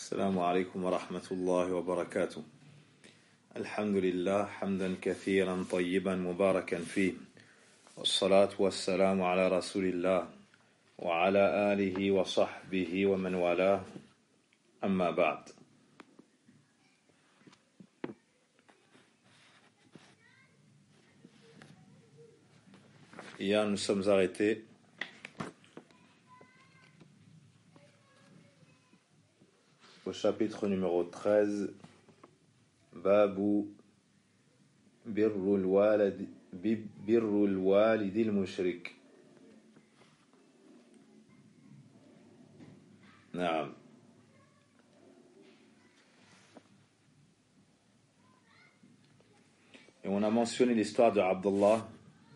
السلام عليكم ورحمة الله وبركاته. الحمد لله حمدا كثيرا طيبا مباركا فيه، والصلاة والسلام على رسول الله وعلى آله وصحبه ومن والاه، أما بعد. Hier, nous sommes arrêtés au chapitre numéro 13, Babu Birrul Walidil Mushrik. Naam. Et on a mentionné l'histoire de Abdullah,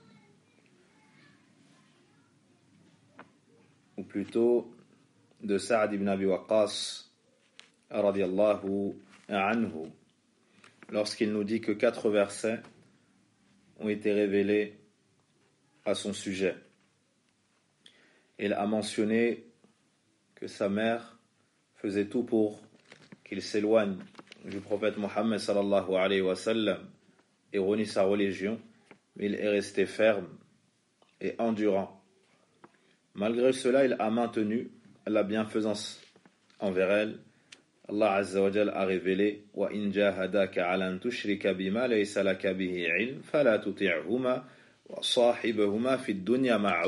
ou plutôt de Sa'd ibn Abi Waqqas radiyallahu anhu, lorsqu'il nous dit que 4 versets ont été révélés à son sujet. Il a mentionné que sa mère faisait tout pour qu'il s'éloigne du prophète Mohammed sallallahu alayhi wa sallam et renie sa religion, mais il est resté ferme et endurant. Malgré cela, il a maintenu la bienfaisance envers elle. Allah Azza wa Jal a révélé « Wa in jahadaka ala an tushrika bima laysa laka bihi ilm fala tuti'huma wa sahibahuma fi dunya ma'rufa »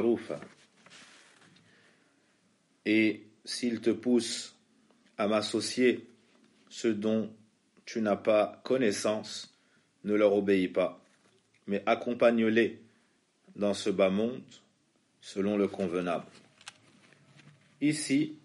Et s'il te pousse à m'associer ce dont tu n'as pas connaissance, ne leur obéis pas, mais accompagne-les dans ce bas monde selon le convenable. Ici,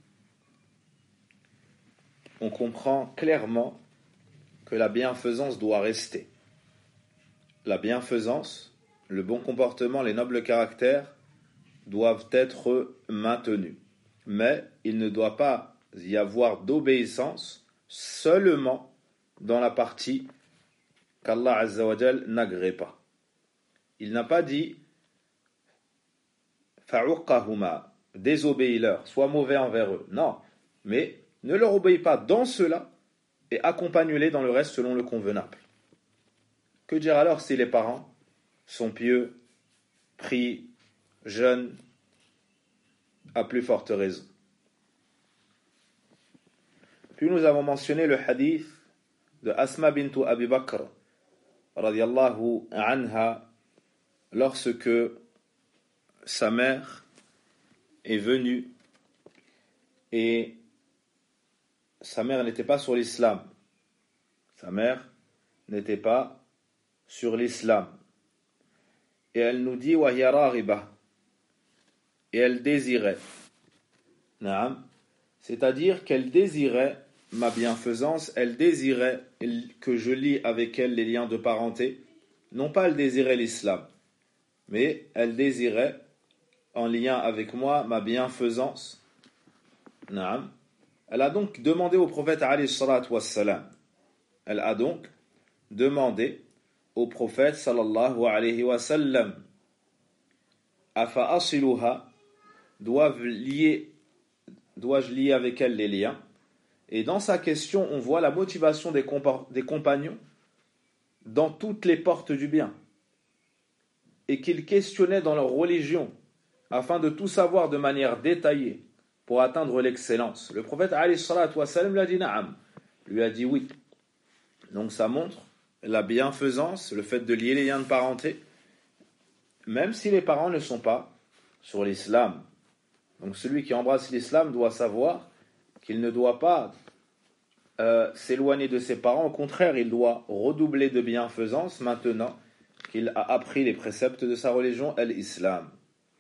on comprend clairement que la bienfaisance doit rester. La bienfaisance, le bon comportement, les nobles caractères doivent être maintenus. Mais il ne doit pas y avoir d'obéissance seulement dans la partie qu'Allah Azza wa Jal n'agrée pas. Il n'a pas dit fa'uqahuma, désobéis-leur, sois mauvais envers eux. Non, mais ne leur obéis pas dans cela et accompagne-les dans le reste selon le convenable. Que dire alors si les parents sont pieux, prient, jeûnent, à plus forte raison? Puis nous avons mentionné le hadith de Asma bintu Abi Bakr radiyallahu anha, lorsque sa mère est venue et sa mère n'était pas sur l'islam. Sa mère n'était pas sur l'islam. Et elle nous dit wa hiya raghiba, et elle désirait. Naam, c'est-à-dire qu'elle désirait ma bienfaisance, elle désirait que je lie avec elle les liens de parenté. Non pas elle désirait l'islam, mais elle désirait en lien avec moi ma bienfaisance. Naam. Elle a donc demandé au prophète alayhi salatu wassalam. Elle a donc demandé au prophète sallallahu alayhi wa sallam, afa asiluha, dois-je lier avec elle les liens? Et dans sa question, on voit la motivation des compagnons dans toutes les portes du bien, et qu'ils questionnaient dans leur religion afin de tout savoir de manière détaillée pour atteindre l'excellence. Le prophète alayhi salatu wassalam lui a dit na'am, lui a dit oui. Donc ça montre la bienfaisance, le fait de lier les liens de parenté, même si les parents ne sont pas sur l'islam. Donc celui qui embrasse l'islam doit savoir qu'il ne doit pas s'éloigner de ses parents. Au contraire, il doit redoubler de bienfaisance maintenant qu'il a appris les préceptes de sa religion, l'islam.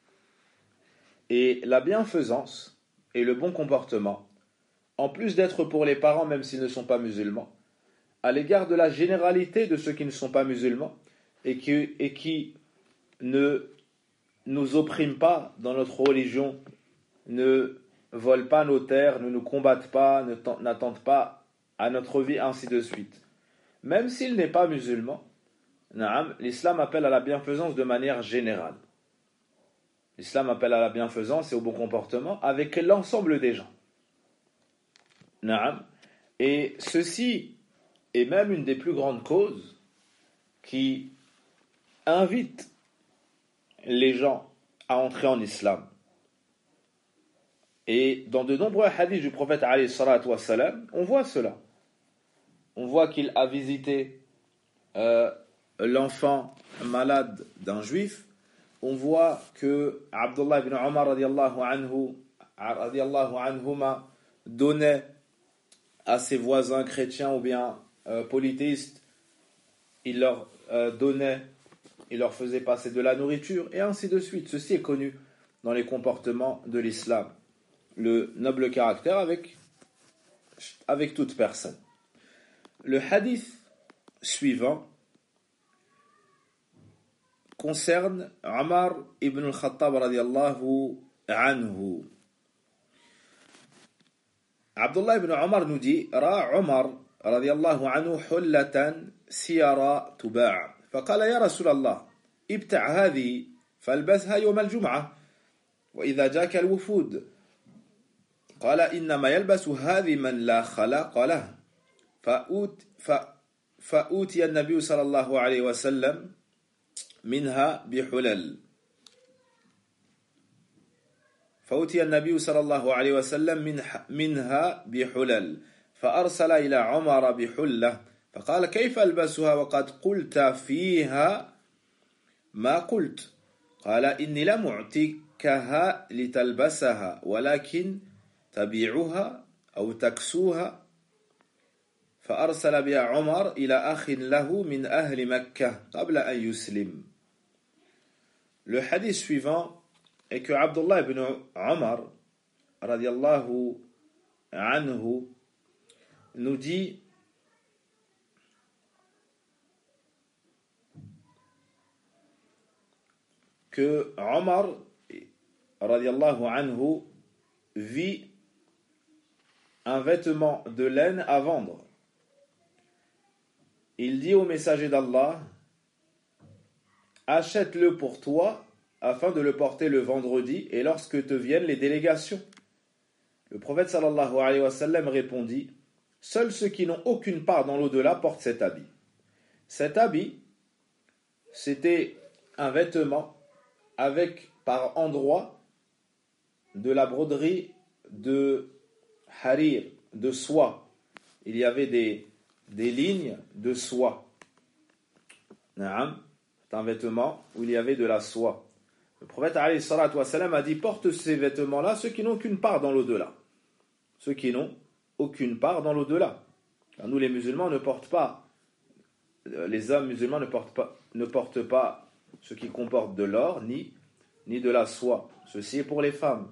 Et la bienfaisance et le bon comportement, en plus d'être pour les parents même s'ils ne sont pas musulmans, à l'égard de la généralité de ceux qui ne sont pas musulmans et qui ne nous oppriment pas dans notre religion, ne volent pas nos terres, ne nous combattent pas, n'attentent pas à notre vie, ainsi de suite. Même s'il n'est pas musulman, l'islam appelle à la bienfaisance de manière générale. L'islam appelle à la bienfaisance et au bon comportement avec l'ensemble des gens. Naam. Et ceci est même une des plus grandes causes qui invite les gens à entrer en islam. Et dans de nombreux hadiths du prophète alayhi salatu wassalam, on voit cela. On voit qu'il a visité l'enfant malade d'un juif. On voit que Abdullah ibn Omar radiallahu anhuma donnait à ses voisins chrétiens ou bien polythéistes, il leur donnait, il leur faisait passer de la nourriture, et ainsi de suite. Ceci est connu dans les comportements de l'islam. Le noble caractère avec toute personne. Le hadith suivant concerne Omar ibn al-Khattab radiallahu anhu. Abdullah ibn Omar nous dit: Ra Omar radiallahu anhu hullatan siyara tuba'. فقال يا رسول الله ابتع هذه فالبسها يوم الجمعة وإذا جاك الوفود. قال إنما يلبس هذه من لا خلاق له. فأوتي النبي صلى الله عليه وسلم منها بحلل. فأوتي النبي صلى الله عليه وسلم منها بحلل فأرسل إلى عمر بحلة فقال كيف ألبسها وقد قلت فيها ما قلت؟ قال إني لم أعطيكها لتلبسها ولكن تبيعها أو تكسوها. فأرسل بها عمر إلى أخ له من أهل مكة قبل أن يسلم. Le hadith suivant est que Abdullah ibn Omar radiallahu anhu nous dit que Omar radiallahu anhu vit un vêtement de laine à vendre. Il dit au messager d'Allah: achète-le pour toi afin de le porter le vendredi et lorsque te viennent les délégations. Le prophète sallallahu alayhi wa sallam répondit: seuls ceux qui n'ont aucune part dans l'au-delà portent cet habit. Cet habit, c'était un vêtement avec par endroits de la broderie de harir, de soie. Il y avait des lignes de soie. C'est un vêtement où il y avait de la soie. Le prophète alayhi salatu wassalam a dit: porte ces vêtements-là ceux qui n'ont aucune part dans l'au-delà. Ceux qui n'ont aucune part dans l'au-delà. Car nous les musulmans ne portent pas, les hommes musulmans ne portent pas ce qui comporte de l'or ni de la soie. Ceci est pour les femmes.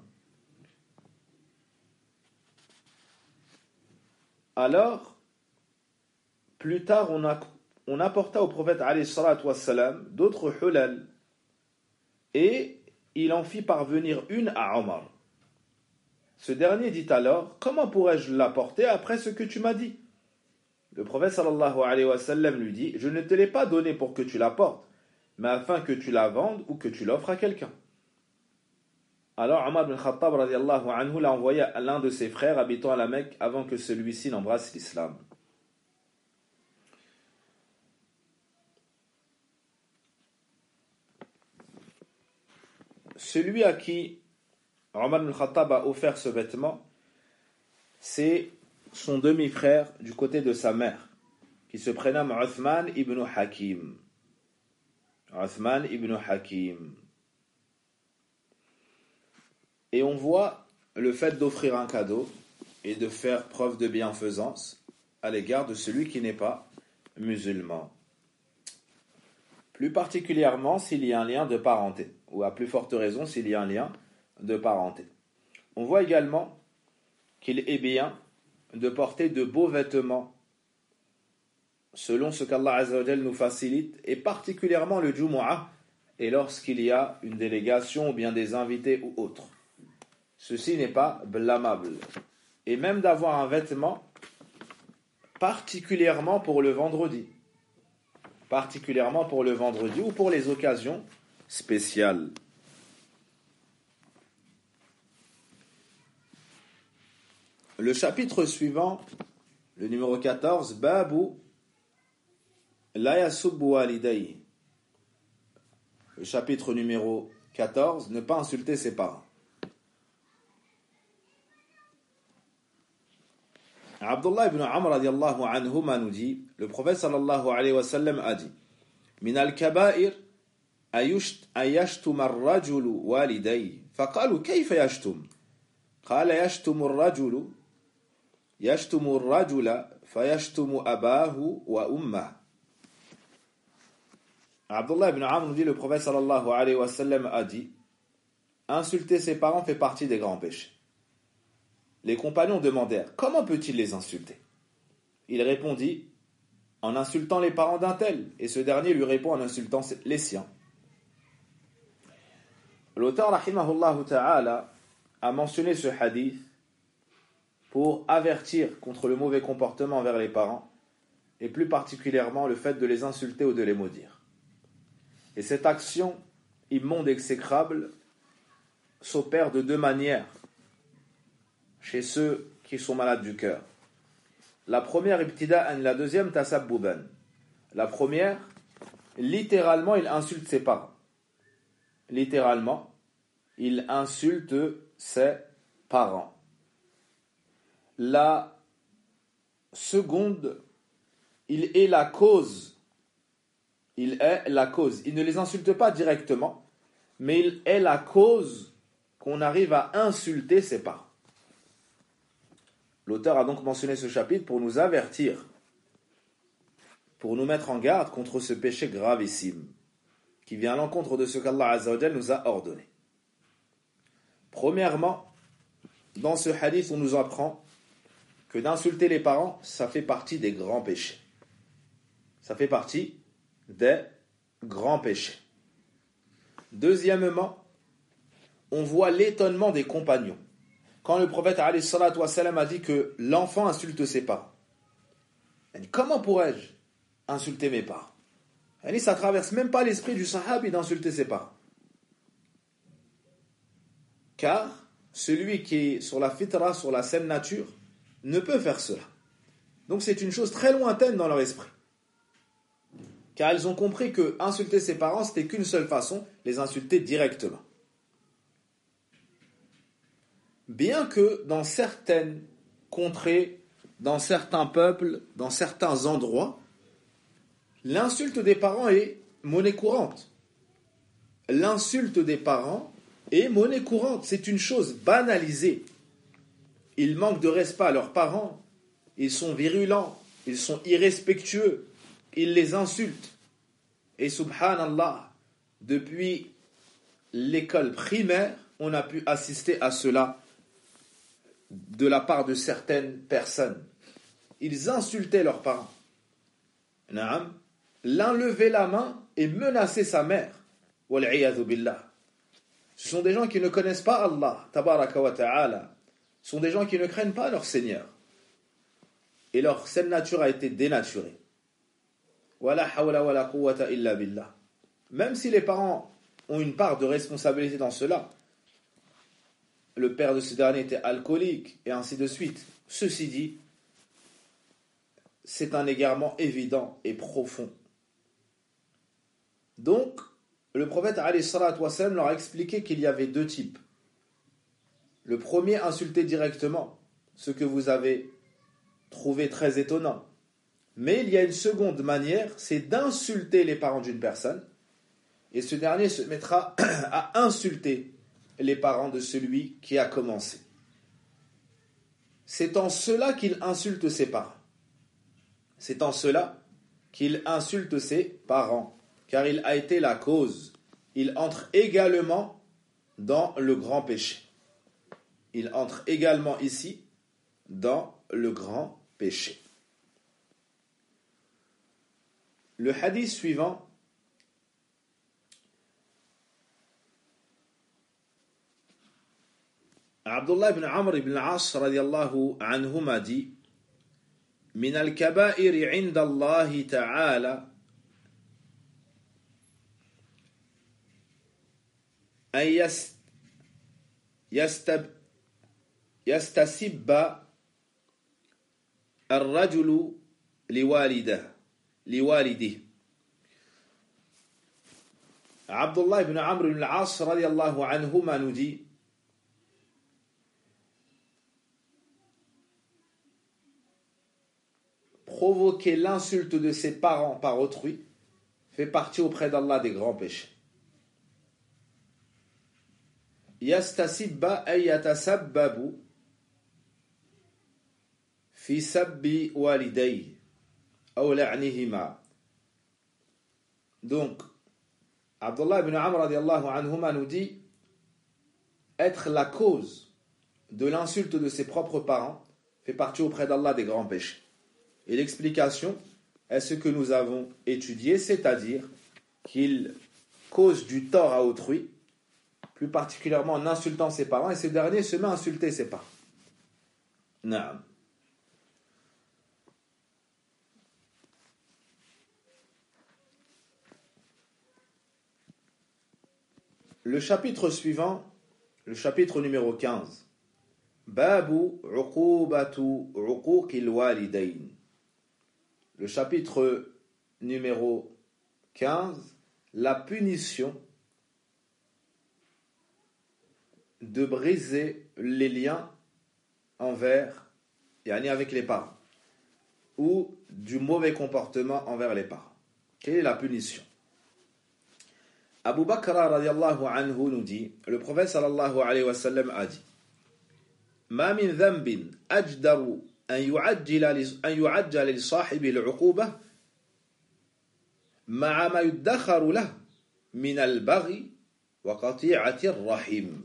Alors, plus tard, on apporta au prophète alayhi salatu wassalam d'autres hulal et il en fit parvenir une à Omar. Ce dernier dit alors: comment pourrais-je l'apporter après ce que tu m'as dit? Le prophète sallallahu alayhi wa sallam lui dit: je ne te l'ai pas donné pour que tu la portes, mais afin que tu la vendes ou que tu l'offres à quelqu'un. Alors Omar ibn Khattab radiallahu anhu l'a envoyé à l'un de ses frères habitant à la Mecque avant que celui-ci n'embrasse l'islam. Celui à qui Omar ibn Khattab a offert ce vêtement, c'est son demi-frère du côté de sa mère, qui se prénomme Uthman ibn Hakim. Uthman ibn Hakim. Et on voit le fait d'offrir un cadeau et de faire preuve de bienfaisance à l'égard de celui qui n'est pas musulman. Plus particulièrement s'il y a un lien de parenté, ou à plus forte raison s'il y a un lien de parenté. On voit également qu'il est bien de porter de beaux vêtements selon ce qu'Allah Azza wa Jal nous facilite, et particulièrement le Jumu'ah, et lorsqu'il y a une délégation ou bien des invités ou autres. Ceci n'est pas blâmable. Et même d'avoir un vêtement particulièrement pour le vendredi. Particulièrement pour le vendredi ou pour les occasions spéciales. Le chapitre suivant Le numéro 14, Babu la yasubbu walidayhi. Le chapitre numéro 14, ne pas insulter ses parents. Abdullah ibn Amr radiallahu anhuma nous dit, le prophète sallallahu alayhi wa sallam a dit, min al-kaba'ir ayashtum ar-rajulu walidayhi. Faqalu kayfa yashtum? Qala yashtumu ar-rajula fayashtumu abahu wa ummah. Abdullah ibn Amr nous dit, le prophète sallallahu alayhi wa sallam a dit, insulter ses parents fait partie des grands péchés. Les compagnons demandèrent, comment peut-il les insulter? Il répondit, en insultant les parents d'un tel, et ce dernier lui répond en insultant les siens. L'auteur, rahimahullah ta'ala, a mentionné ce hadith pour avertir contre le mauvais comportement envers les parents, et plus particulièrement le fait de les insulter ou de les maudire. Et cette action immonde et exécrable s'opère de deux manières chez ceux qui sont malades du cœur. La première, ibtida'an, la deuxième, tasabbuban. La première, littéralement, il insulte ses parents. Littéralement, il insulte ses parents. La seconde, il est la cause. Il est la cause. Il ne les insulte pas directement, mais il est la cause qu'on arrive à insulter ses parents. L'auteur a donc mentionné ce chapitre pour nous avertir, pour nous mettre en garde contre ce péché gravissime, qui vient à l'encontre de ce qu'Allah Azza wa Jalla nous a ordonné. Premièrement, dans ce hadith, on nous apprend que d'insulter les parents, ça fait partie des grands péchés. Ça fait partie des grands péchés. Deuxièmement, on voit l'étonnement des compagnons. Quand le prophète alayhi salatu wa salam a dit que l'enfant insulte ses parents. Il dit, comment pourrais-je insulter mes parents? Il dit, ça ne traverse même pas l'esprit du sahabi d'insulter ses parents. Car celui qui est sur la fitra, sur la saine nature, ne peut faire cela. Donc c'est une chose très lointaine dans leur esprit. Car ils ont compris que insulter ses parents, c'était qu'une seule façon, les insulter directement. Bien que dans certaines contrées, dans certains peuples, dans certains endroits, l'insulte des parents est monnaie courante. L'insulte des parents est monnaie courante. C'est une chose banalisée. Ils manquent de respect à leurs parents. Ils sont virulents. Ils sont irrespectueux. Ils les insultent. Et subhanallah, depuis l'école primaire, on a pu assister à cela de la part de certaines personnes. Ils insultaient leurs parents. L'un levait la main et menaçait sa mère. Wal'iyadhu billah. Ce sont des gens qui ne connaissent pas Allah, tabaraka wa ta'ala. Ce sont des gens qui ne craignent pas leur Seigneur. Et leur saine nature a été dénaturée. Wala hawla wala quwwata illa billah. Même si les parents ont une part de responsabilité dans cela, le père de ce dernier était alcoolique, et ainsi de suite. Ceci dit, c'est un égarement évident et profond. Donc, le prophète alayhi salatu wa sallam leur a expliqué qu'il y avait deux types. Le premier, insulter directement, ce que vous avez trouvé très étonnant. Mais il y a une seconde manière, c'est d'insulter les parents d'une personne, et ce dernier se mettra à insulter les parents de celui qui a commencé. C'est en cela qu'il insulte ses parents. C'est en cela qu'il insulte ses parents, car il a été la cause. Il entre également dans le grand péché. Il entre également ici dans le grand péché. Le hadith suivant, Abdullah ibn Amr ibn al-As radiyallahu anhuma dit, min al-kaba'ir 'inda Allah ta'ala an yastasibba الرجل لوالده. Abdullah ibn Amr ibn al-As radiallahu anhuma nous dit: provoquer l'insulte de ses parents par autrui fait partie auprès d'Allah des grands péchés. Yastasibba ay yatasabbabu fi sabbi walidayhi aw la'nihima. Donc Abdullah ibn Amr radiallahu anhuma nous dit être la cause de l'insulte de ses propres parents fait partie auprès d'Allah des grands péchés. Et l'explication est ce que nous avons étudié, c'est-à-dire qu'il cause du tort à autrui, plus particulièrement en insultant ses parents, et ce dernier se met à insulter ses parents. Naam. Le chapitre suivant, le chapitre numéro 15. Babu uqubatu uquqil walidayn. Le chapitre numéro 15, la punition de briser les liens envers, yani avec les parents, ou du mauvais comportement envers les parents. Quelle est la punition? Abu Bakr radiallahu anhu nous dit, le prophète sallallahu alayhi wa sallam a dit: Ma min dhanbin ajdaru an yu'ajjala li sahibi al-'uqubah ma'a ma yuddakharu lahu min al-baghi wa qati'ati ar-rahim.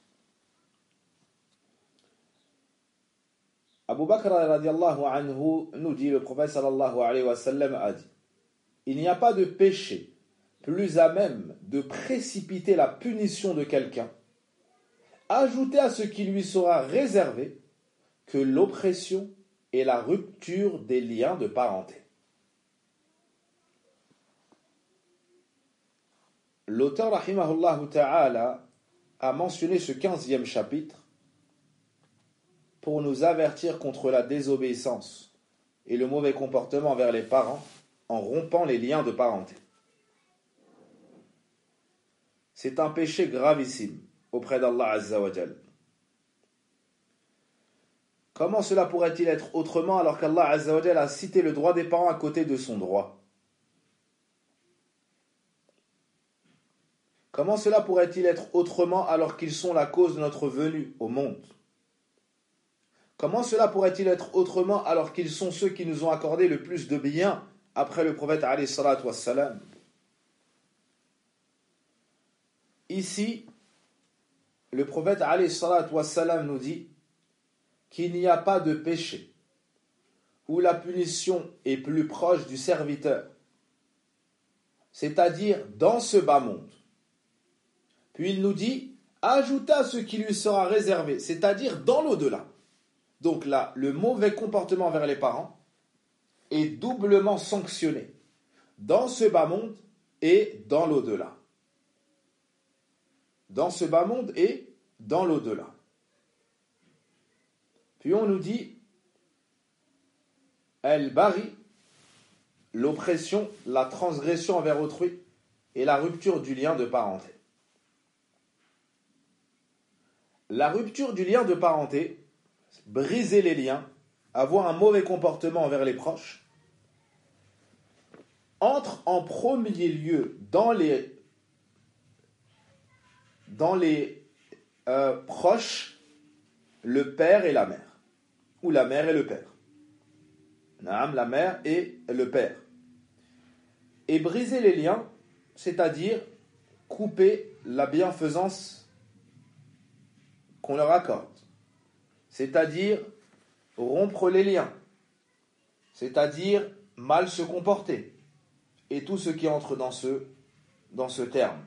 Abu Bakr radiallahu anhu nous dit, le prophète sallallahu alayhi wa sallam a dit: il n'y a pas de péché plus à même de précipiter la punition de quelqu'un, ajouté à ce qui lui sera réservé, que l'oppression et la rupture des liens de parenté. L'auteur rahimahullah ta'ala a mentionné ce 15e chapitre pour nous avertir contre la désobéissance et le mauvais comportement envers les parents en rompant les liens de parenté. C'est un péché gravissime auprès d'Allah Azza wa Jal. Comment cela pourrait-il être autrement alors qu'Allah Azza wa Jal a cité le droit des parents à côté de son droit? Comment cela pourrait-il être autrement alors qu'ils sont la cause de notre venue au monde? Comment cela pourrait-il être autrement alors qu'ils sont ceux qui nous ont accordé le plus de biens après le prophète alayhi salatu wassalam? Ici, le prophète alayhi salatu wassalam nous dit qu'il n'y a pas de péché où la punition est plus proche du serviteur, c'est-à-dire dans ce bas monde. Puis il nous dit, ajoutez à ce qui lui sera réservé, c'est-à-dire dans l'au-delà. Donc là, le mauvais comportement envers les parents est doublement sanctionné dans ce bas monde et dans l'au-delà. Dans ce bas monde et dans l'au-delà. Puis on nous dit al-bari, l'oppression, la transgression envers autrui et la rupture du lien de parenté. La rupture du lien de parenté, briser les liens, avoir un mauvais comportement envers les proches, entre en premier lieu dans les proches, le père et la mère, ou la mère et le père. Naam, la mère et le père. Et briser les liens, c'est-à-dire couper la bienfaisance qu'on leur accorde, c'est-à-dire rompre les liens, c'est-à-dire mal se comporter, et tout ce qui entre dans ce terme.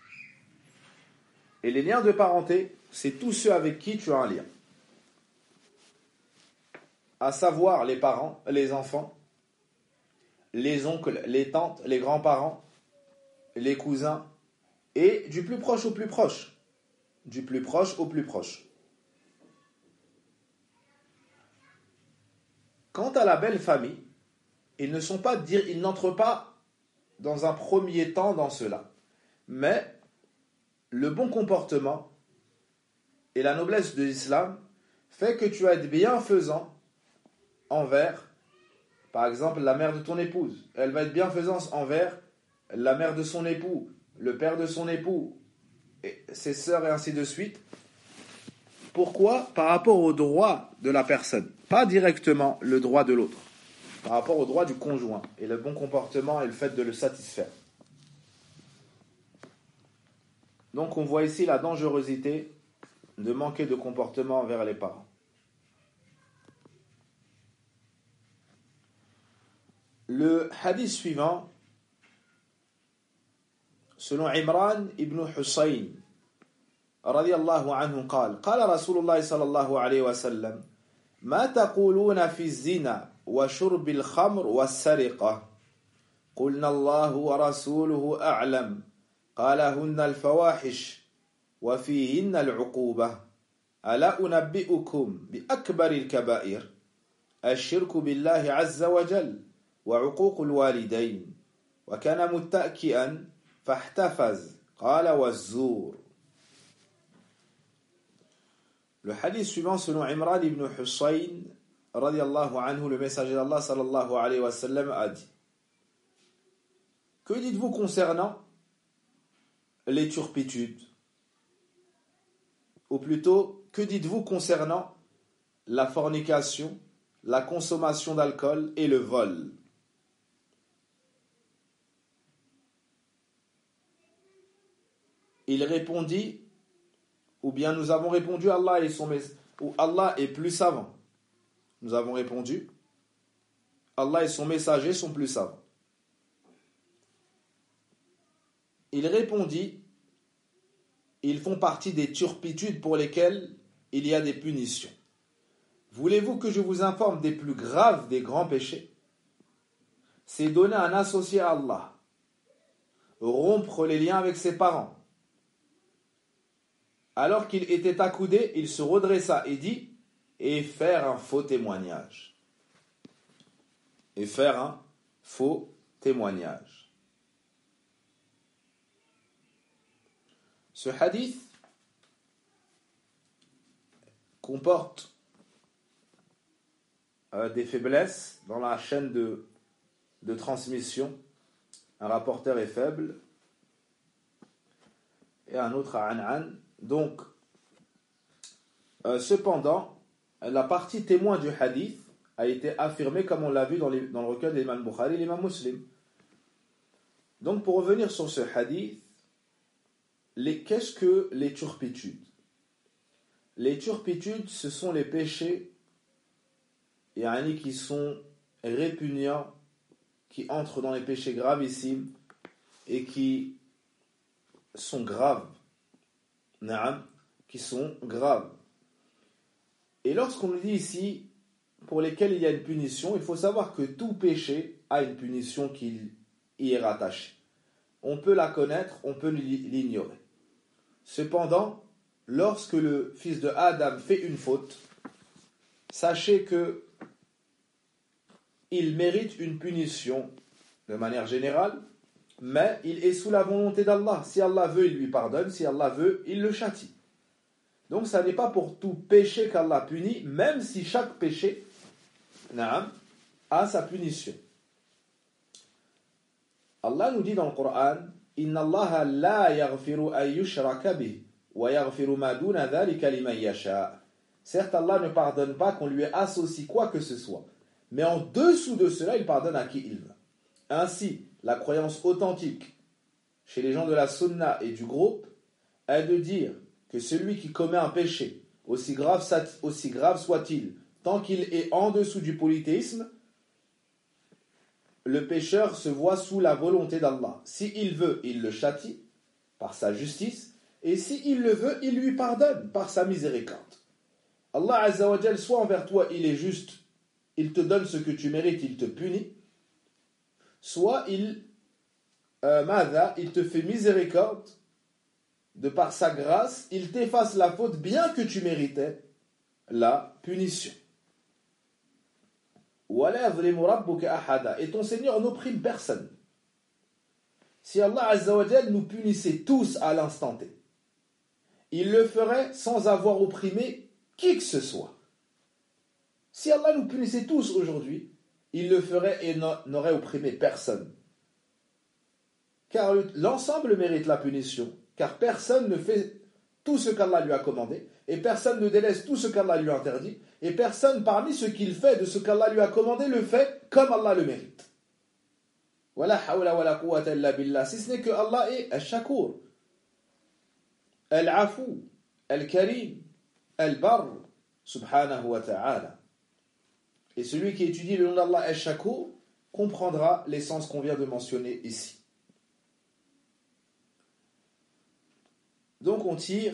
Et les liens de parenté, c'est tous ceux avec qui tu as un lien. À savoir les parents, les enfants, les oncles, les tantes, les grands-parents, les cousins, et du plus proche au plus proche. Du plus proche au plus proche. Quant à la belle famille, ils n'entrent pas dans un premier temps dans cela. Mais le bon comportement et la noblesse de l'islam fait que tu vas être bienfaisant envers, par exemple, la mère de ton épouse. Elle va être bienfaisante envers la mère de son époux, le père de son époux, et ses sœurs et ainsi de suite. Pourquoi? Par rapport au droit de la personne, pas directement le droit de l'autre, par rapport au droit du conjoint et le bon comportement et le fait de le satisfaire. Donc on voit ici la dangerosité de manquer de comportement envers les parents. Le hadith suivant, selon Imran ibn Husayn, radiyallahu anhu, قال رسول الله صلى الله عليه وسلم ما تقولون في الزنا وشرب الخمر والسرقة قلنا الله ورسوله أعلم قال هن الفواحش وفيهن العقوبة ألا أنبئكم بأكبر الكبائر الشرك بالله عز وجل وعقوق الوالدين وكان متكئا فاحتفظ قال والزور. Le hadith suivant, selon Imran ibn Husayn, radiyallahu anhu, le messager d'Allah sallallahu alayhi wa sallam a dit: que dites-vous concernant les turpitudes? Ou plutôt, que dites-vous concernant la fornication, la consommation d'alcool et le vol? Il répondit, ou bien nous avons répondu, Allah et son ou Allah est plus savant. Nous avons répondu, Allah et son messager sont plus savants. Il répondit, ils font partie des turpitudes pour lesquelles il y a des punitions. Voulez-vous que je vous informe des plus graves des grands péchés? C'est donner un associé à Allah, rompre les liens avec ses parents. Alors qu'il était accoudé, il se redressa et dit, et faire un faux témoignage. Et faire un faux témoignage. Ce hadith comporte des faiblesses dans la chaîne de transmission. Un rapporteur est faible et un autre a an. Donc, cependant, la partie témoin du hadith a été affirmée comme on l'a vu dans le recueil de l'imam Bukhari et l'imam Muslim. Donc, pour revenir sur ce hadith, qu'est-ce que les turpitudes? Les turpitudes, ce sont les péchés qui sont répugnants, qui entrent dans les péchés gravissimes et qui sont graves. Qui sont graves. Et lorsqu'on nous dit ici, pour lesquels il y a une punition, il faut savoir que tout péché a une punition qui y est rattachée. On peut la connaître, on peut l'ignorer. Cependant, lorsque le fils de Adam fait une faute, sachez que il mérite une punition de manière générale, mais il est sous la volonté d'Allah. Si Allah veut, il lui pardonne. Si Allah veut, il le châtie. Donc, ça n'est pas pour tout péché qu'Allah punit, même si chaque péché a sa punition. Allah nous dit dans le Coran, Inna Allah la yaghfiru an yushraka bih, wa yaghfiru ma duna dhalika liman yasha. Certes, Allah ne pardonne pas qu'on lui associe quoi que ce soit, mais en dessous de cela, il pardonne à qui il veut. Ainsi, la croyance authentique chez les gens de la sunna et du groupe est de dire que celui qui commet un péché, aussi grave soit-il, tant qu'il est en dessous du polythéisme, le pécheur se voit sous la volonté d'Allah. S'il veut, il le châtie par sa justice, et s'il le veut, il lui pardonne par sa miséricorde. Allah Azza wa Jal, soit envers toi il est juste, il te donne ce que tu mérites, il te punit, soit il te fait miséricorde, de par sa grâce, il t'efface la faute bien que tu méritais la punition. وَلَا يَظْلِمُ رَبُّكَ أَحَدًا. Et ton Seigneur n'opprime personne. Si Allah Azza wa Jal nous punissait tous à l'instant T, il le ferait sans avoir opprimé qui que ce soit. Si Allah nous punissait tous aujourd'hui, il le ferait et n'aurait opprimé personne. Car l'ensemble mérite la punition, car personne ne fait tout ce qu'Allah lui a commandé, et personne ne délaisse tout ce qu'Allah lui a interdit, et personne parmi ce qu'il fait de ce qu'Allah lui a commandé le fait comme Allah le mérite. Wala hawla wala quwwata illa billah. Si ce n'est que Allah est Al-Shakur, Al-Afu, Al-Karim, Al-Barr, subhanahu wa ta'ala. Et celui qui étudie le nom d'Allah Al-Shakur comprendra l'essence qu'on vient de mentionner ici. Donc on tire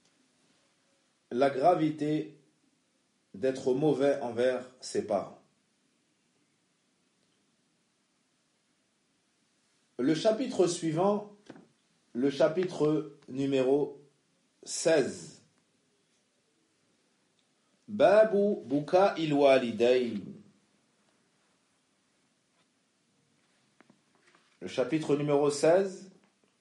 la gravité d'être mauvais envers ses parents. Le chapitre suivant, le chapitre numéro 16. Babu buka'il walidayn. Le chapitre numéro 16.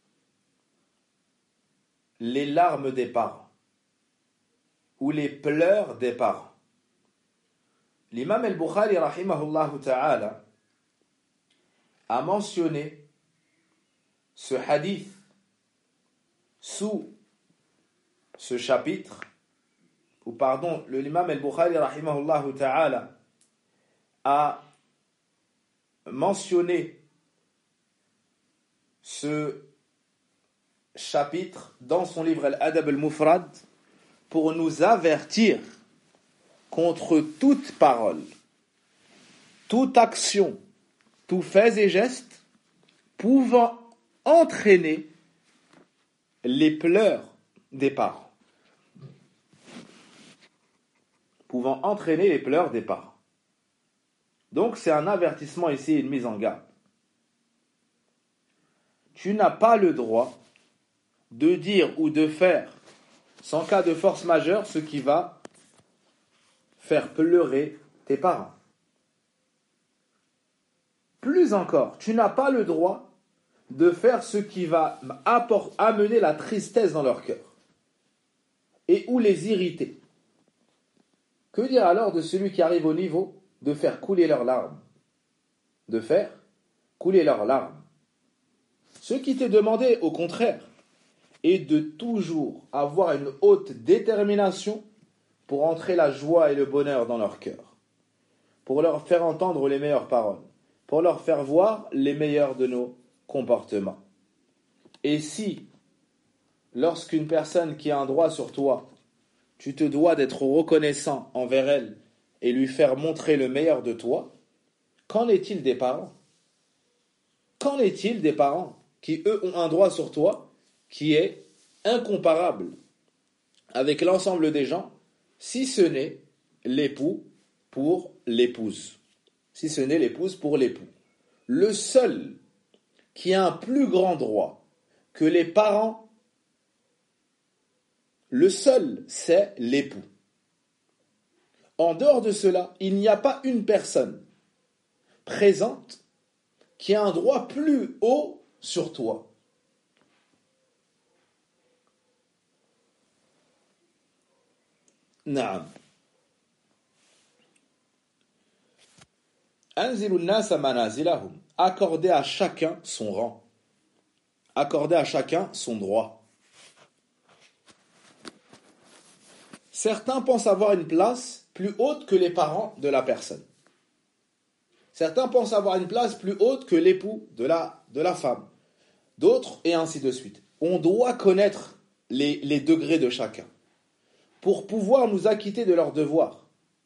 Les larmes des parents ou les pleurs des parents. L'imam al-Bukhari rahimahullah ta'ala a mentionné ce hadith sous ce chapitre, ou pardon, l'imam al-Bukhari rahimahullah ta'ala a mentionné ce chapitre dans son livre Al-Adab al-Mufrad pour nous avertir contre toute parole, toute action, tout fait et geste pouvant entraîner les pleurs des parents. Pouvant entraîner les pleurs des parents. Donc c'est un avertissement ici, une mise en garde. Tu n'as pas le droit de dire ou de faire, sans cas de force majeure, ce qui va faire pleurer tes parents. Plus encore, tu n'as pas le droit de faire ce qui va amener la tristesse dans leur cœur et ou les irriter. Que dire alors de celui qui arrive au niveau de faire couler leurs larmes? De faire couler leurs larmes. Ce qui t'est demandé, au contraire, est de toujours avoir une haute détermination pour entrer la joie et le bonheur dans leur cœur, pour leur faire entendre les meilleures paroles, pour leur faire voir les meilleurs de nos comportements. Et si, lorsqu'une personne qui a un droit sur toi, tu te dois d'être reconnaissant envers elle et lui faire montrer le meilleur de toi, qu'en est-il des parents? Qu'en est-il des parents qui, eux, ont un droit sur toi qui est incomparable avec l'ensemble des gens, si ce n'est l'époux pour l'épouse. Si ce n'est l'épouse pour l'époux. Le seul qui a un plus grand droit que les parents, le seul, c'est l'époux. En dehors de cela, il n'y a pas une personne présente qui a un droit plus haut sur toi. Naam. Anzilun nasa manazilahum. Accorder à chacun son rang. Accorder à chacun son droit. Certains pensent avoir une place plus haute que les parents de la personne. Certains pensent avoir une place plus haute que l'époux de la femme. D'autres, et ainsi de suite. On doit connaître les degrés de chacun pour pouvoir nous acquitter de leurs devoirs.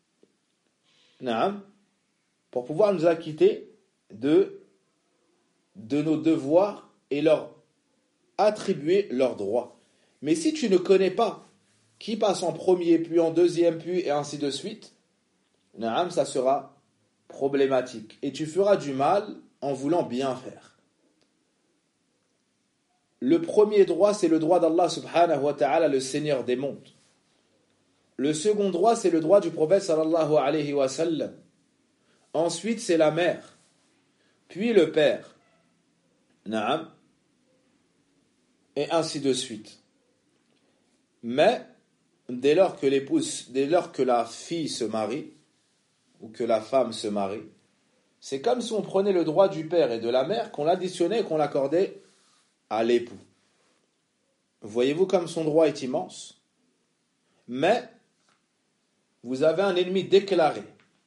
Naam. Pour pouvoir nous acquitter de nos devoirs et leur attribuer leurs droits. Mais si tu ne connais pas qui passe en premier, puis en deuxième, puis et ainsi de suite, naam, ça sera problématique. Et tu feras du mal en voulant bien faire. Le premier droit, c'est le droit d'Allah subhanahu wa ta'ala, le Seigneur des mondes. Le second droit, c'est le droit du prophète sallallahu alayhi wa sallam. ensuite c'est la mère, puis le père, Naam, et ainsi de suite. Mais dès lors que la fille se marie, ou que la femme se marie, c'est comme si on prenait le droit du père et de la mère, qu'on l'additionnait et qu'on l'accordait à l'époux. Voyez-vous comme son droit est immense? Mais vous avez un ennemi déclaré.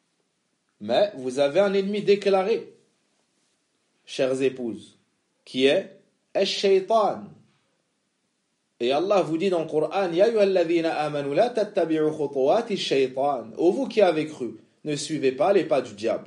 Chères épouses, qui est Ash-Shaytan. Et Allah vous dit dans le Coran, Ya ayyuhalladhina amanu la tattabi'u khutuwati ash-shaytan. Ô vous qui avez cru, ne suivez pas les pas du diable.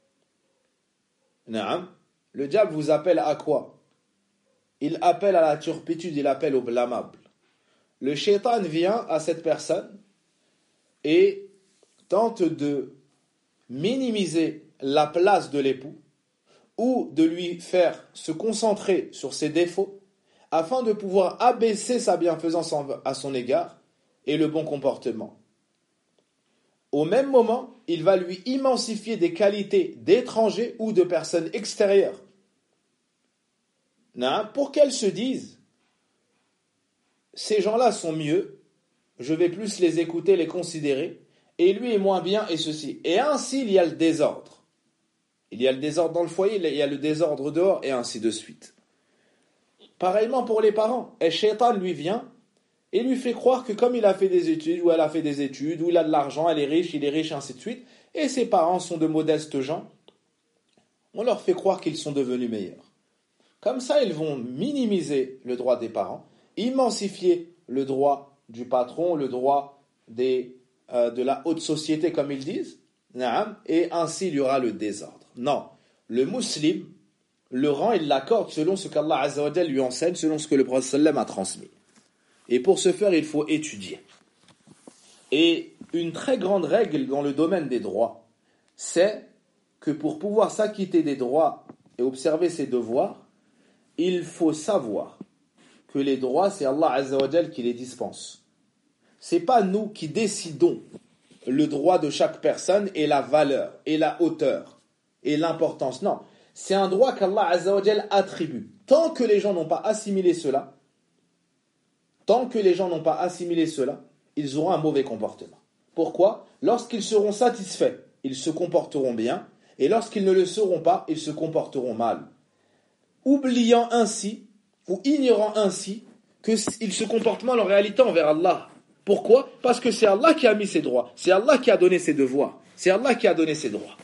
Naam. Le diable vous appelle à quoi? Il appelle à la turpitude, il appelle au blâmable. Le shaytan vient à cette personne et tente de minimiser la place de l'époux ou de lui faire se concentrer sur ses défauts afin de pouvoir abaisser sa bienfaisance à son égard et le bon comportement. Au même moment, il va lui immensifier des qualités d'étrangers ou de personnes extérieures pour qu'elles se disent ces gens-là sont mieux, je vais plus les écouter, les considérer, et lui est moins bien et ceci. Et ainsi il y a le désordre. Il y a le désordre dans le foyer, il y a le désordre dehors, et ainsi de suite. Pareillement pour les parents. Et Shaitan lui vient et lui fait croire que comme il a fait des études, ou elle a fait des études, ou il a de l'argent, elle est riche, il est riche, ainsi de suite, et ses parents sont de modestes gens, on leur fait croire qu'ils sont devenus meilleurs. Comme ça, ils vont minimiser le droit des parents, immensifier le droit du patron, le droit de la haute société, comme ils disent, et ainsi il y aura le désordre. Non, le musulman, le rang, il l'accorde selon ce qu'Allah Azza wa Jalla lui enseigne, selon ce que le Prophète sallam a transmis. Et pour ce faire, il faut étudier. Et une très grande règle dans le domaine des droits, c'est que pour pouvoir s'acquitter des droits et observer ses devoirs, il faut savoir que les droits, c'est Allah Azza wa Jalla qui les dispense. C'est pas nous qui décidons le droit de chaque personne et la valeur, et la hauteur, et l'importance. Non, c'est un droit qu'Allah Azza wa Jalla attribue. Tant que les gens n'ont pas assimilé cela, ils auront un mauvais comportement. Pourquoi? Lorsqu'ils seront satisfaits, ils se comporteront bien, et lorsqu'ils ne le seront pas, ils se comporteront mal. Oubliant ainsi, ou ignorant ainsi, qu'ils se comportent mal en réalité envers Allah. Pourquoi? Parce que c'est Allah qui a mis ses droits, c'est Allah qui a donné ses devoirs, c'est Allah qui a donné ses droits.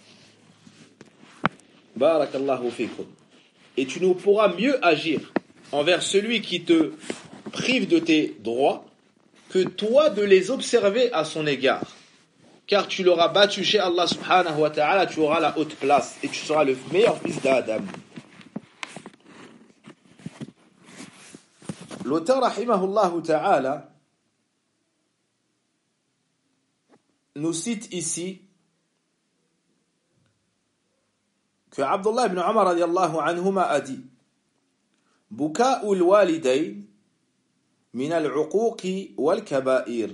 Barakallahu fikum. Et tu ne pourras mieux agir envers celui qui te prive de tes droits que toi de les observer à son égard. Car tu l'auras battu chez Allah subhanahu wa ta'ala, tu auras la haute place et tu seras le meilleur fils d'Adam. L'auteur rahimahullahu ta'ala nous cite ici que Abdullah ibn Umar radiyallahu anhuma a dit Buka'ul walidayn min al-uquqi wal kaba'ir.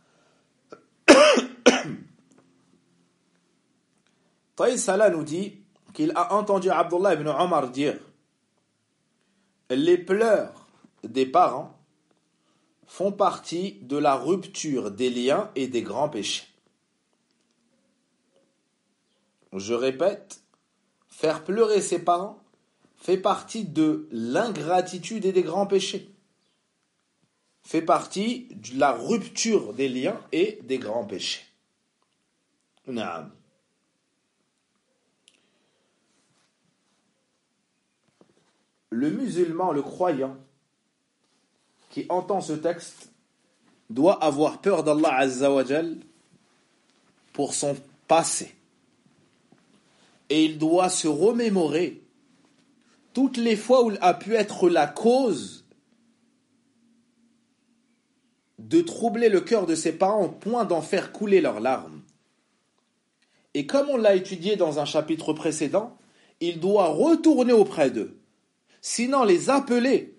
Taïsala nous dit qu'il a entendu Abdullah ibn Umar dire les pleurs des parents font partie de la rupture des liens et des grands péchés. Je répète, faire pleurer ses parents fait partie de l'ingratitude et des grands péchés. Fait partie de la rupture des liens et des grands péchés. Naam. Le musulman, le croyant, qui entend ce texte, doit avoir peur d'Allah Azza wa Jal pour son passé. Et il doit se remémorer toutes les fois où il a pu être la cause de troubler le cœur de ses parents au point d'en faire couler leurs larmes. Et comme on l'a étudié dans un chapitre précédent, il doit retourner auprès d'eux, sinon les appeler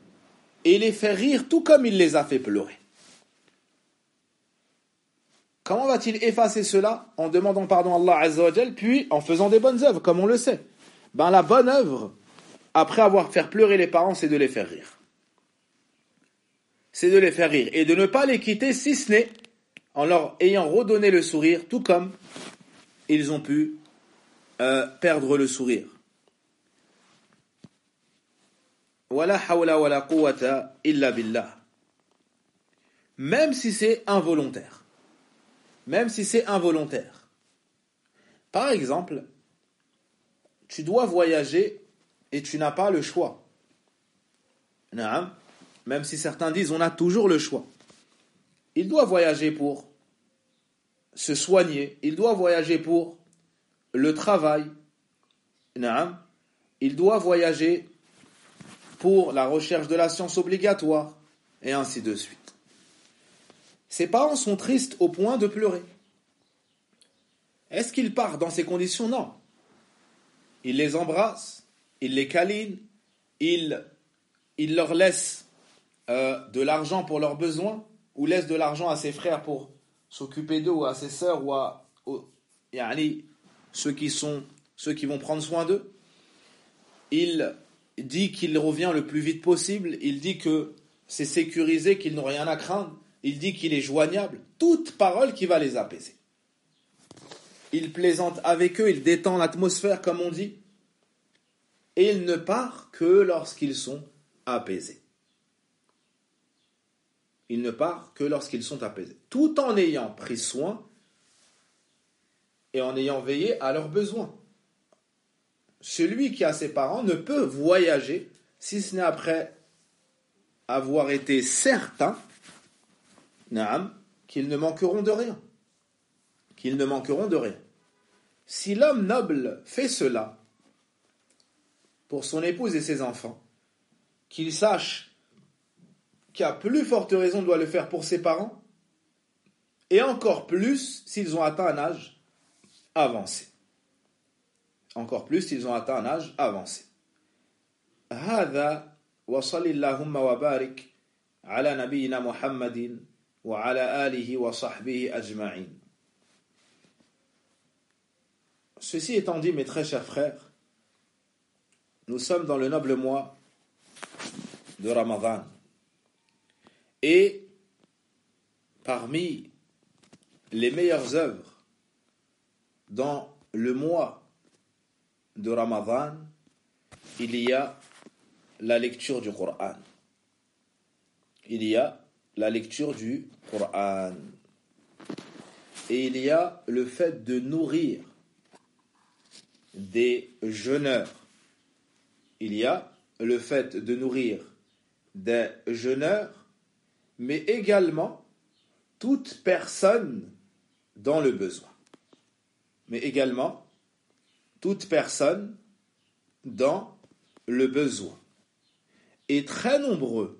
et les faire rire tout comme il les a fait pleurer. Comment va-t-il effacer cela? En demandant pardon à Allah Azza wa Jal, puis en faisant des bonnes œuvres, comme on le sait. La bonne œuvre, après avoir fait pleurer les parents, c'est de les faire rire. C'est de les faire rire. Et de ne pas les quitter, si ce n'est en leur ayant redonné le sourire, tout comme ils ont pu perdre le sourire. Wala hawla wala quwwata illa billah. Même si c'est involontaire. Même si c'est involontaire. Par exemple, tu dois voyager et tu n'as pas le choix. Naam. Même si certains disent on a toujours le choix. Il doit voyager pour se soigner. Il doit voyager pour le travail. Naam. Il doit voyager pour la recherche de la science obligatoire. Et ainsi de suite. Ses parents sont tristes au point de pleurer. Est-ce qu'il part dans ces conditions? Non. Il les embrasse, il les câline, il leur laisse de l'argent pour leurs besoins, ou laisse de l'argent à ses frères pour s'occuper d'eux, ou à ses sœurs, ou à ceux qui vont prendre soin d'eux. Il dit qu'il revient le plus vite possible, il dit que c'est sécurisé, qu'ils n'ont rien à craindre. Il dit qu'il est joignable, toute parole qui va les apaiser. Il plaisante avec eux, il détend l'atmosphère, comme on dit, et il ne part que lorsqu'ils sont apaisés. Il ne part que lorsqu'ils sont apaisés, tout en ayant pris soin et en ayant veillé à leurs besoins. Celui qui a ses parents ne peut voyager si ce n'est après avoir été certain qu'ils ne manqueront de rien. Qu'ils ne manqueront de rien. Si l'homme noble fait cela pour son épouse et ses enfants, qu'il sache qu'à plus forte raison doit le faire pour ses parents, et encore plus s'ils ont atteint un âge avancé. Encore plus s'ils ont atteint un âge avancé. هذا وصل اللهم وبارك على نبينا محمد وعلى آله وصحبه أجمعين. Ceci étant dit, mes très chers frères, nous sommes dans le noble mois de Ramadan. Et parmi les meilleures œuvres dans le mois de Ramadan, il y a la lecture du Coran. Il y a la lecture du Coran. Et il y a le fait de nourrir des jeûneurs. Il y a le fait de nourrir des jeûneurs, mais également toute personne dans le besoin. Mais également toute personne dans le besoin. Et très nombreux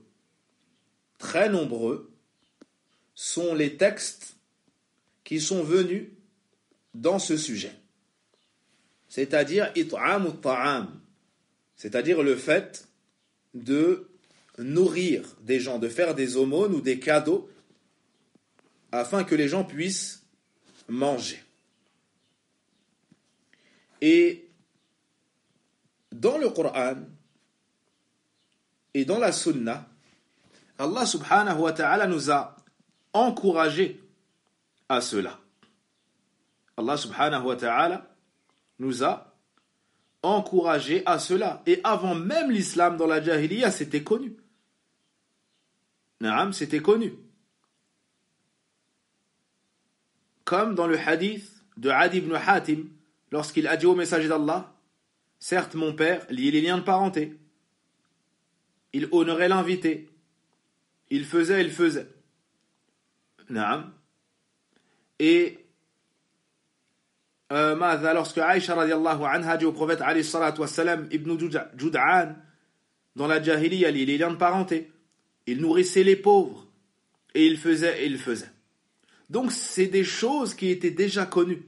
sont les textes qui sont venus dans ce sujet. C'est-à-dire it'am at-ta'am, c'est-à-dire le fait de nourrir des gens, de faire des aumônes ou des cadeaux afin que les gens puissent manger. Et dans le Coran et dans la Sunna, Allah subhanahu wa ta'ala nous a encouragés à cela. Allah subhanahu wa ta'ala nous a encouragés à cela. Et avant même l'islam, dans la Jahiliya, c'était connu. Naam, c'était connu. Comme dans le hadith de Adi ibn Hatim, lorsqu'il a dit au messager d'Allah, certes mon père liait les liens de parenté, il honorait l'invité, il faisait. Naam. Et lorsque Aïcha radiallahu anha dit au prophète alayhi salatu wassalam, Ibn Jud'an, dans la Jahiliya, les liens de parenté, il nourrissait les pauvres, et il faisait. Donc c'est des choses qui étaient déjà connues.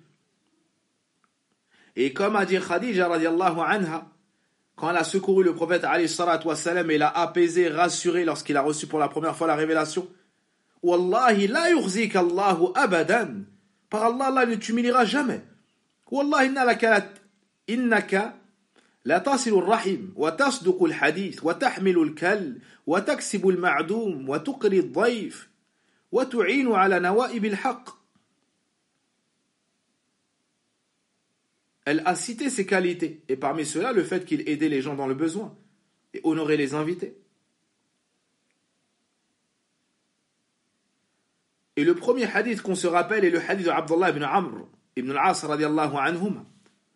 Et comme a dit Khadija radiallahu anha, quand elle a secouru le prophète alayhi salatu wassalam et l'a apaisé, rassuré lorsqu'il a reçu pour la première fois la révélation, Wallahi la yukhzika Allahu abadan, Par Allah, Allah ne t'humiliera jamais. Wallah innaka la tasilu rahim wa tasduqu al-hadith wa tahmilu al-kal wa taksibu al-ma'dum wa tuqri al-dhayf wa tu'inu ala nawa'ib al-haqq. Elle a cité ses qualités, et parmi cela, le fait qu'il aidait les gens dans le besoin et honorait les invités. Et le premier hadith qu'on se rappelle est le hadith de Abdullah ibn Amr ibn al-As radiallahu anhuma.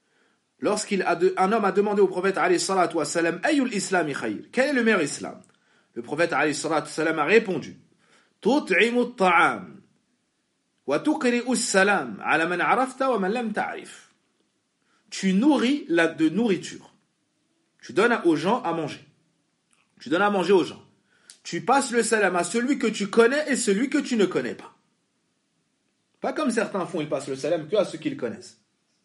Un homme a demandé au prophète alayhi salatu wa salam, Ayyul islami khayr, quel est le meilleur islam? Le prophète alayhi salatu wa salam a répondu, Tut'imu at-ta'am wa tuqri'u as-salam ala man arafta wa man lam ta'rif. Tu nourris de nourriture. Tu donnes aux gens à manger. Tu donnes à manger aux gens. Tu passes le salam à celui que tu connais et celui que tu ne connais pas. Pas comme certains font, ils passent le salam que à ceux qu'ils connaissent.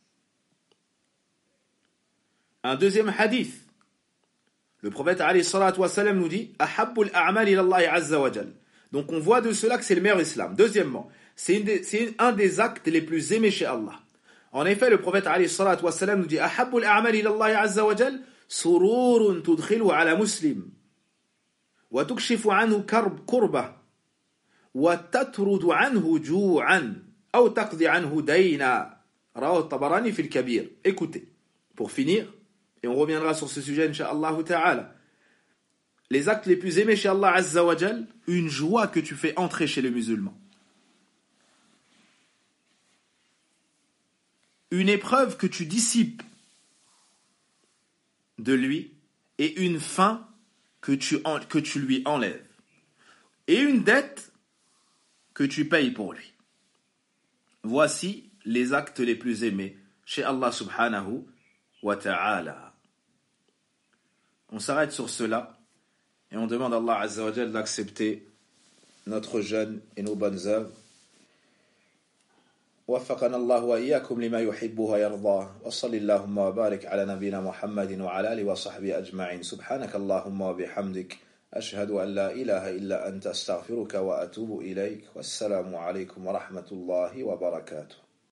Un deuxième hadith. Le prophète alayhi salatu wa salam nous dit Ahabbul a'mal ila Allah azza wa jal. Donc on voit de cela que c'est le meilleur islam. Deuxièmement, c'est un des actes les plus aimés chez Allah. En effet, le prophète alayhi salatu wa salam nous dit Ahabbul a'mal ila Allah azza wa jal sururun tudkhilu ala muslim wa tukshifu anhu kurbah wa tatrudu anhu ju'an aw taqdi anhu dayna. Rawahu at-Tabarani fi al-Kabir. Écoutez, pour finir, et on reviendra sur ce sujet incha'Allah ta'ala, les actes les plus aimés chez Allah azza wa jal, une joie que tu fais entrer chez le musulman, une épreuve que tu dissipes de lui et une faim que tu lui enlèves et une dette que tu payes pour lui. Voici les actes les plus aimés chez Allah subhanahu wa ta'ala. On s'arrête sur cela et on demande à Allah azza wa jal d'accepter notre jeûne et nos bonnes œuvres. وفقنا الله وإياكم لما يحبه ويرضاه وصل اللهم وبارك على نبينا محمد وعلى آله وصحبه أجمعين سبحانك اللهم وبحمدك أشهد أن لا إله إلا أنت أستغفرك وأتوب إليك والسلام عليكم ورحمة الله وبركاته.